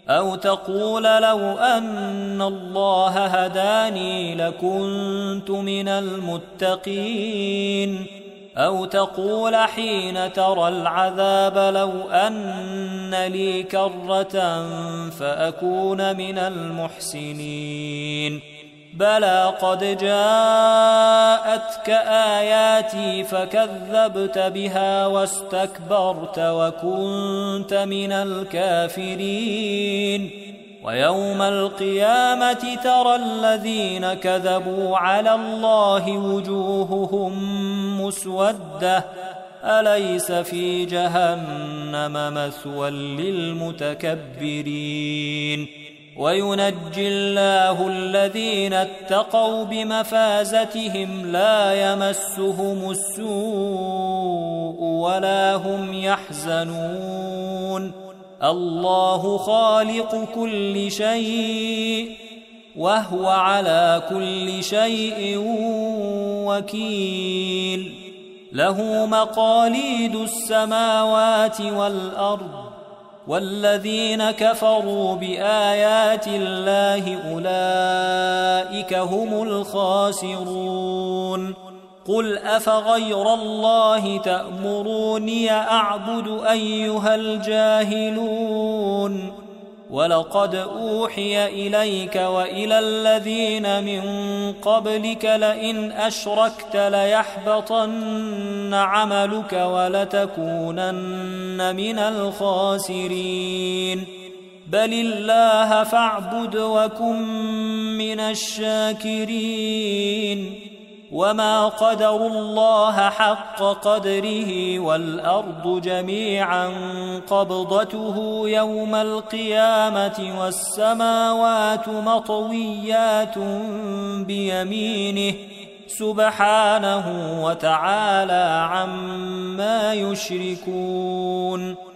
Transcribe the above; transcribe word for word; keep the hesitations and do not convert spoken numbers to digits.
أو تقول لو أن الله هداني لكنت من المتقين أو تقول حين ترى العذاب لو أن لي كرة فأكون من المحسنين بلى قد جاءتك آياتي فكذبت بها واستكبرت وكنت من الكافرين ويوم القيامة ترى الذين كذبوا على الله وجوههم مسودة أليس في جهنم مثوى للمتكبرين وينجي الله الذين اتقوا بمفازتهم لا يمسهم السوء ولا هم يحزنون الله خالق كل شيء وهو على كل شيء وكيل له مقاليد السماوات والأرض والذين كفروا بآيات الله أولئك هم الخاسرون قل أفغير الله تأمروني أعبد أيها الجاهلون ولقد أوحي إليك وإلى الذين من قبلك لئن أشركت ليحبطن عملك ولتكونن من الخاسرين بل الله فاعبد وكن من الشاكرين وما قدروا الله حق قدره والأرض جميعا قبضته يوم القيامة والسماوات مطويات بيمينه سبحانه وتعالى عما يشركون